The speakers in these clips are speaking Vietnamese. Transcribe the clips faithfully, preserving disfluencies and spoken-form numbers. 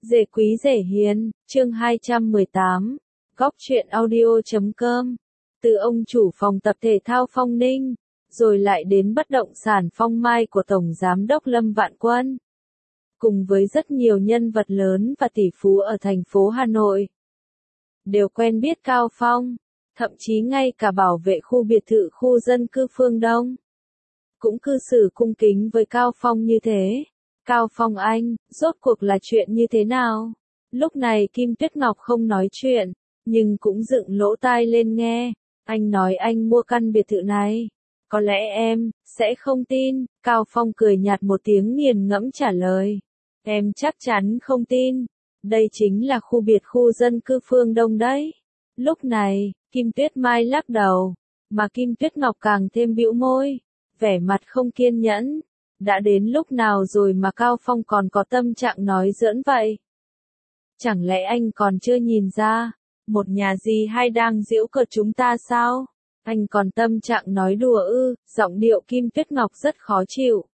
Dễ quý dễ hiền, chương hai trăm mười tám, góc truyện audio chấm com. Từ ông chủ phòng tập thể thao Phong Ninh, rồi lại đến bất động sản Phong Mai của Tổng Giám đốc Lâm Vạn Quân. Cùng với rất nhiều nhân vật lớn và tỷ phú ở thành phố Hà Nội. Đều quen biết Cao Phong, thậm chí ngay cả bảo vệ khu biệt thự khu dân cư Phương Đông. Cũng cư xử cung kính với Cao Phong như thế. Cao Phong anh, rốt cuộc là chuyện như thế nào? Lúc này Kim Tuyết Ngọc không nói chuyện, nhưng cũng dựng lỗ tai lên nghe. Anh nói anh mua căn biệt thự này. Có lẽ em sẽ không tin. Cao Phong cười nhạt một tiếng nghiền ngẫm trả lời. Em chắc chắn không tin. Đây chính là khu biệt khu dân cư Phương Đông đấy. Lúc này, Kim Tuyết Mai lắc đầu, mà Kim Tuyết Ngọc càng thêm bĩu môi, vẻ mặt không kiên nhẫn. Đã đến lúc nào rồi mà Cao Phong còn có tâm trạng nói giỡn vậy? Chẳng lẽ anh còn chưa nhìn ra, một nhà gì hay đang giễu cợt chúng ta sao? Anh còn tâm trạng nói đùa ư? Giọng điệu Kim Tuyết Ngọc rất khó chịu.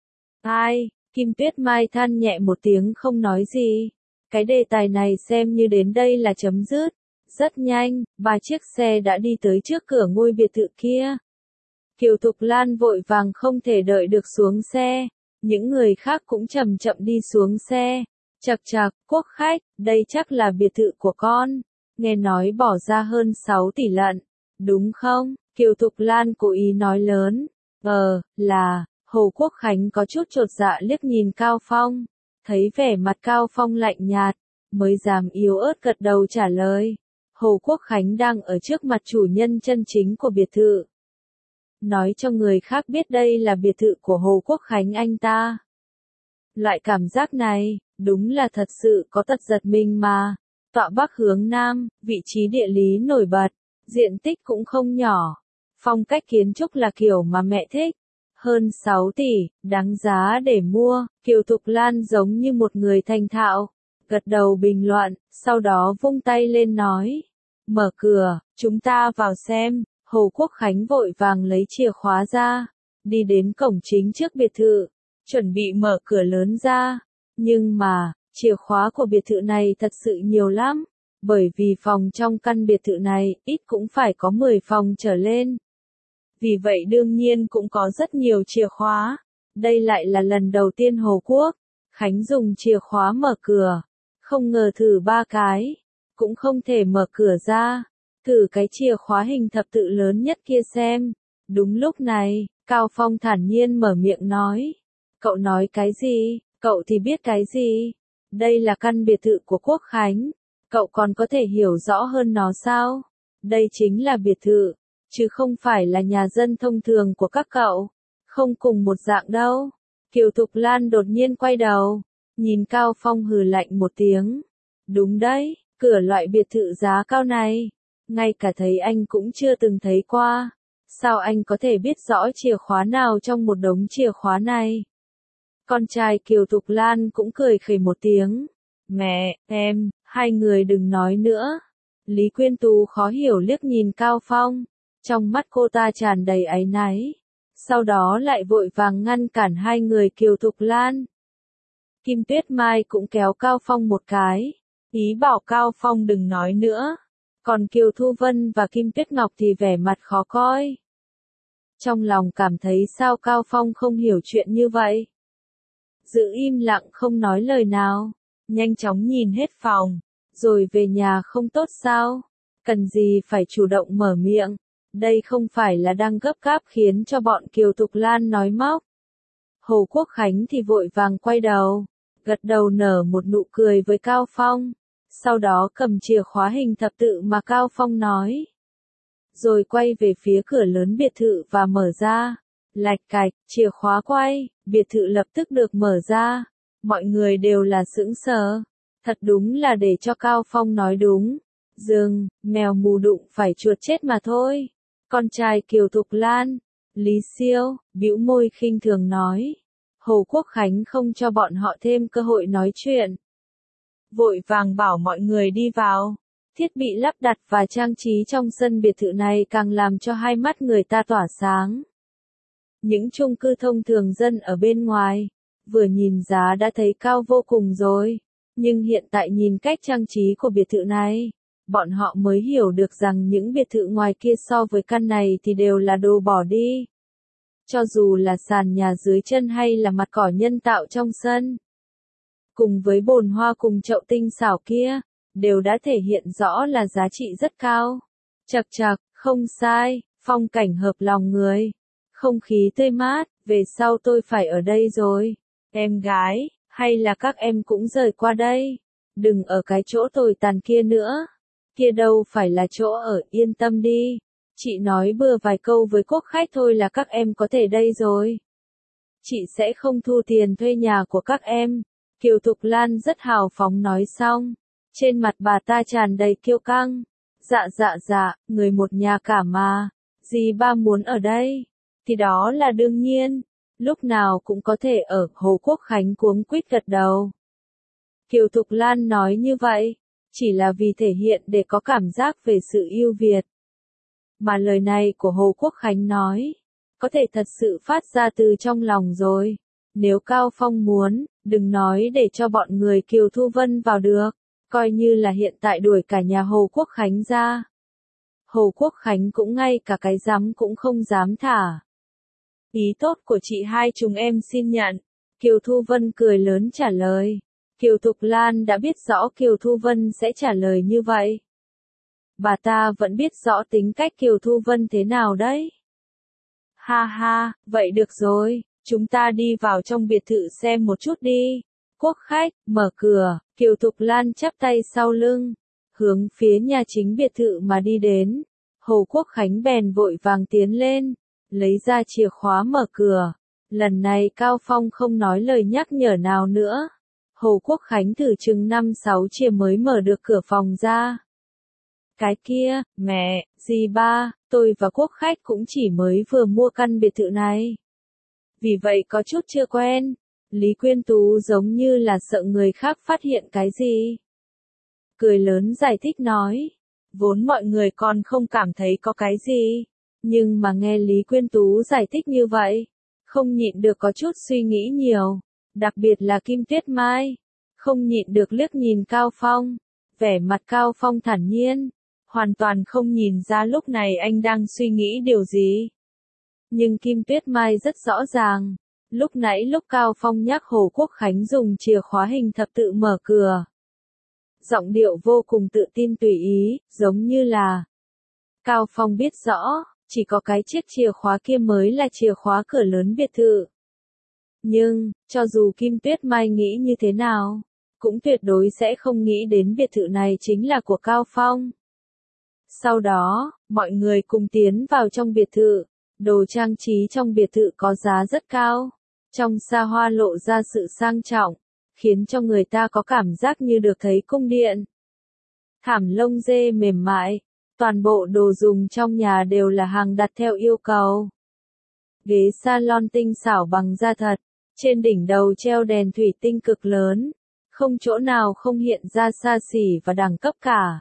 Ai? Kim Tuyết Mai than nhẹ một tiếng không nói gì. Cái đề tài này xem như đến đây là chấm dứt. Rất nhanh, ba chiếc xe đã đi tới trước cửa ngôi biệt thự kia. Kiều Thục Lan vội vàng không thể đợi được xuống xe. Những người khác cũng chậm chậm đi xuống xe. Chậc chậc, Quốc khách, đây chắc là biệt thự của con. Nghe nói bỏ ra hơn sáu tỷ lận. Đúng không? Kiều Thục Lan cố ý nói lớn. Ờ, là, Hồ Quốc Khánh có chút chột dạ liếc nhìn Cao Phong. Thấy vẻ mặt Cao Phong lạnh nhạt, mới dám yếu ớt gật đầu trả lời. Hồ Quốc Khánh đang ở trước mặt chủ nhân chân chính của biệt thự. Nói cho người khác biết đây là biệt thự của Hồ Quốc Khánh anh ta. Loại cảm giác này, đúng là thật sự có tật giật mình mà. Tọa bắc hướng nam, vị trí địa lý nổi bật, diện tích cũng không nhỏ. Phong cách kiến trúc là kiểu mà mẹ thích. Hơn sáu tỷ, đáng giá để mua. Kiều Thục Lan giống như một người thành thạo. Gật đầu bình luận, sau đó vung tay lên nói. Mở cửa, chúng ta vào xem. Hồ Quốc Khánh vội vàng lấy chìa khóa ra, đi đến cổng chính trước biệt thự, chuẩn bị mở cửa lớn ra. Nhưng mà, chìa khóa của biệt thự này thật sự nhiều lắm, bởi vì phòng trong căn biệt thự này ít cũng phải có mười phòng trở lên. Vì vậy đương nhiên cũng có rất nhiều chìa khóa. Đây lại là lần đầu tiên Hồ Quốc Khánh dùng chìa khóa mở cửa, không ngờ thử ba cái, cũng không thể mở cửa ra. Thử cái chìa khóa hình thập tự lớn nhất kia xem. Đúng lúc này, Cao Phong thản nhiên mở miệng nói. Cậu nói cái gì? Cậu thì biết cái gì? Đây là căn biệt thự của Quốc Khánh. Cậu còn có thể hiểu rõ hơn nó sao? Đây chính là biệt thự, chứ không phải là nhà dân thông thường của các cậu. Không cùng một dạng đâu. Kiều Thục Lan đột nhiên quay đầu, nhìn Cao Phong hừ lạnh một tiếng. Đúng đấy, cửa loại biệt thự giá cao này. Ngay cả thấy anh cũng chưa từng thấy qua. Sao anh có thể biết rõ chìa khóa nào trong một đống chìa khóa này? Con trai Kiều Thục Lan cũng cười khẩy một tiếng. Mẹ, em, hai người đừng nói nữa. Lý Quyên Tú khó hiểu liếc nhìn Cao Phong. Trong mắt cô ta tràn đầy áy náy. Sau đó lại vội vàng ngăn cản hai người Kiều Thục Lan. Kim Tuyết Mai cũng kéo Cao Phong một cái. Ý bảo Cao Phong đừng nói nữa. Còn Kiều Thu Vân và Kim Tuyết Ngọc thì vẻ mặt khó coi. Trong lòng cảm thấy sao Cao Phong không hiểu chuyện như vậy. Giữ im lặng không nói lời nào. Nhanh chóng nhìn hết phòng. Rồi về nhà không tốt sao? Cần gì phải chủ động mở miệng. Đây không phải là đang gấp gáp khiến cho bọn Kiều Thục Lan nói móc. Hồ Quốc Khánh thì vội vàng quay đầu. Gật đầu nở một nụ cười với Cao Phong. Sau đó cầm chìa khóa hình thập tự mà Cao Phong nói. Rồi quay về phía cửa lớn biệt thự và mở ra. Lạch cạch, chìa khóa quay, biệt thự lập tức được mở ra. Mọi người đều là sững sờ. Thật đúng là để cho Cao Phong nói đúng. Dừng, mèo mù đụng phải chuột chết mà thôi. Con trai Kiều Thục Lan, Lý Siêu, bĩu môi khinh thường nói. Hồ Quốc Khánh không cho bọn họ thêm cơ hội nói chuyện. Vội vàng bảo mọi người đi vào. Thiết bị lắp đặt và trang trí trong sân biệt thự này càng làm cho hai mắt người ta tỏa sáng. Những chung cư thông thường dân ở bên ngoài, vừa nhìn giá đã thấy cao vô cùng rồi. Nhưng hiện tại nhìn cách trang trí của biệt thự này, bọn họ mới hiểu được rằng những biệt thự ngoài kia so với căn này thì đều là đồ bỏ đi. Cho dù là sàn nhà dưới chân hay là mặt cỏ nhân tạo trong sân, cùng với bồn hoa cùng chậu tinh xảo kia, đều đã thể hiện rõ là giá trị rất cao. Chậc chậc, không sai, phong cảnh hợp lòng người, không khí tươi mát, về sau tôi phải ở đây rồi. Em gái, hay là các em cũng rời qua đây, đừng ở cái chỗ tồi tàn kia nữa. Kia đâu phải là chỗ ở, yên tâm đi. Chị nói bừa vài câu với quốc khách thôi là các em có thể đây rồi. Chị sẽ không thu tiền thuê nhà của các em. Kiều Thục Lan rất hào phóng nói xong. Trên mặt bà ta tràn đầy kiêu căng. Dạ dạ dạ, người một nhà cả mà. Dì ba muốn ở đây. Thì đó là đương nhiên. Lúc nào cũng có thể ở. Hồ Quốc Khánh cuống quýt gật đầu. Kiều Thục Lan nói như vậy, chỉ là vì thể hiện để có cảm giác về sự yêu Việt. Mà lời này của Hồ Quốc Khánh nói, có thể thật sự phát ra từ trong lòng rồi. Nếu Cao Phong muốn, đừng nói để cho bọn người Kiều Thu Vân vào được, coi như là hiện tại đuổi cả nhà Hồ Quốc Khánh ra. Hồ Quốc Khánh cũng ngay cả cái dám cũng không dám thả. Ý tốt của chị hai chúng em xin nhận. Kiều Thu Vân cười lớn trả lời. Kiều Thục Lan đã biết rõ Kiều Thu Vân sẽ trả lời như vậy. Bà ta vẫn biết rõ tính cách Kiều Thu Vân thế nào đấy. Ha ha, vậy được rồi, chúng ta đi vào trong biệt thự xem một chút đi. Quốc khách, mở cửa, Kiều Thục Lan chắp tay sau lưng, hướng phía nhà chính biệt thự mà đi đến. Hồ Quốc Khánh bèn vội vàng tiến lên, lấy ra chìa khóa mở cửa. Lần này Cao Phong không nói lời nhắc nhở nào nữa. Hồ Quốc Khánh thử chừng năm sáu chìa mới mở được cửa phòng ra. Cái kia, mẹ, dì ba, tôi và Quốc khách cũng chỉ mới vừa mua căn biệt thự này. Vì vậy có chút chưa quen. Lý Quyên Tú giống như là sợ người khác phát hiện cái gì. Cười lớn giải thích nói. Vốn mọi người còn không cảm thấy có cái gì. Nhưng mà nghe Lý Quyên Tú giải thích như vậy, không nhịn được có chút suy nghĩ nhiều. Đặc biệt là Kim Tuyết Mai, không nhịn được liếc nhìn Cao Phong, vẻ mặt Cao Phong thản nhiên, hoàn toàn không nhìn ra lúc này anh đang suy nghĩ điều gì. Nhưng Kim Tuyết Mai rất rõ ràng, lúc nãy lúc Cao Phong nhắc Hồ Quốc Khánh dùng chìa khóa hình thập tự mở cửa. Giọng điệu vô cùng tự tin tùy ý, giống như là Cao Phong biết rõ, chỉ có cái chiếc chìa khóa kia mới là chìa khóa cửa lớn biệt thự. Nhưng, cho dù Kim Tuyết Mai nghĩ như thế nào, cũng tuyệt đối sẽ không nghĩ đến biệt thự này chính là của Cao Phong. Sau đó, mọi người cùng tiến vào trong biệt thự. Đồ trang trí trong biệt thự có giá rất cao. Trong xa hoa lộ ra sự sang trọng, khiến cho người ta có cảm giác như được thấy cung điện. Thảm lông dê mềm mại, toàn bộ đồ dùng trong nhà đều là hàng đặt theo yêu cầu. Ghế salon tinh xảo bằng da thật, trên đỉnh đầu treo đèn thủy tinh cực lớn, không chỗ nào không hiện ra xa xỉ và đẳng cấp cả.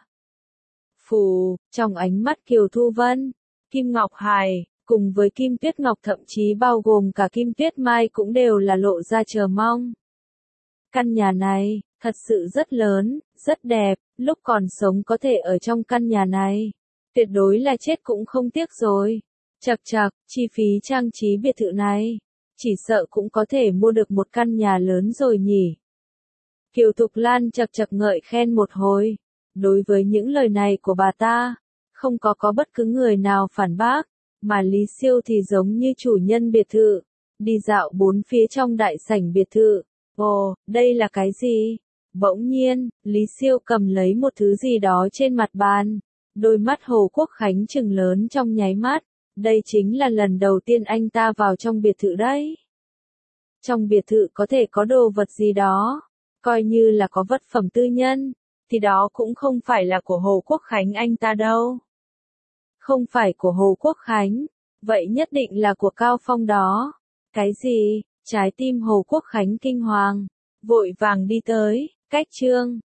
Phù, trong ánh mắt Kiều Thu Vân, Kim Ngọc Hải, cùng với Kim Tuyết Ngọc thậm chí bao gồm cả Kim Tuyết Mai cũng đều là lộ ra chờ mong. Căn nhà này, thật sự rất lớn, rất đẹp, lúc còn sống có thể ở trong căn nhà này. Tuyệt đối là chết cũng không tiếc rồi. Chậc chậc, chi phí trang trí biệt thự này, chỉ sợ cũng có thể mua được một căn nhà lớn rồi nhỉ. Kiều Thục Lan chậc chậc ngợi khen một hồi. Đối với những lời này của bà ta, không có có bất cứ người nào phản bác, mà Lý Siêu thì giống như chủ nhân biệt thự, đi dạo bốn phía trong đại sảnh biệt thự. Ồ, đây là cái gì? Bỗng nhiên, Lý Siêu cầm lấy một thứ gì đó trên mặt bàn. Đôi mắt Hồ Quốc Khánh trừng lớn trong nháy mắt. Đây chính là lần đầu tiên anh ta vào trong biệt thự đấy. Trong biệt thự có thể có đồ vật gì đó, coi như là có vật phẩm tư nhân, thì đó cũng không phải là của Hồ Quốc Khánh anh ta đâu. Không phải của Hồ Quốc Khánh, vậy nhất định là của Cao Phong đó. Cái gì? Trái tim Hồ Quốc Khánh kinh hoàng, vội vàng đi tới, cách chương.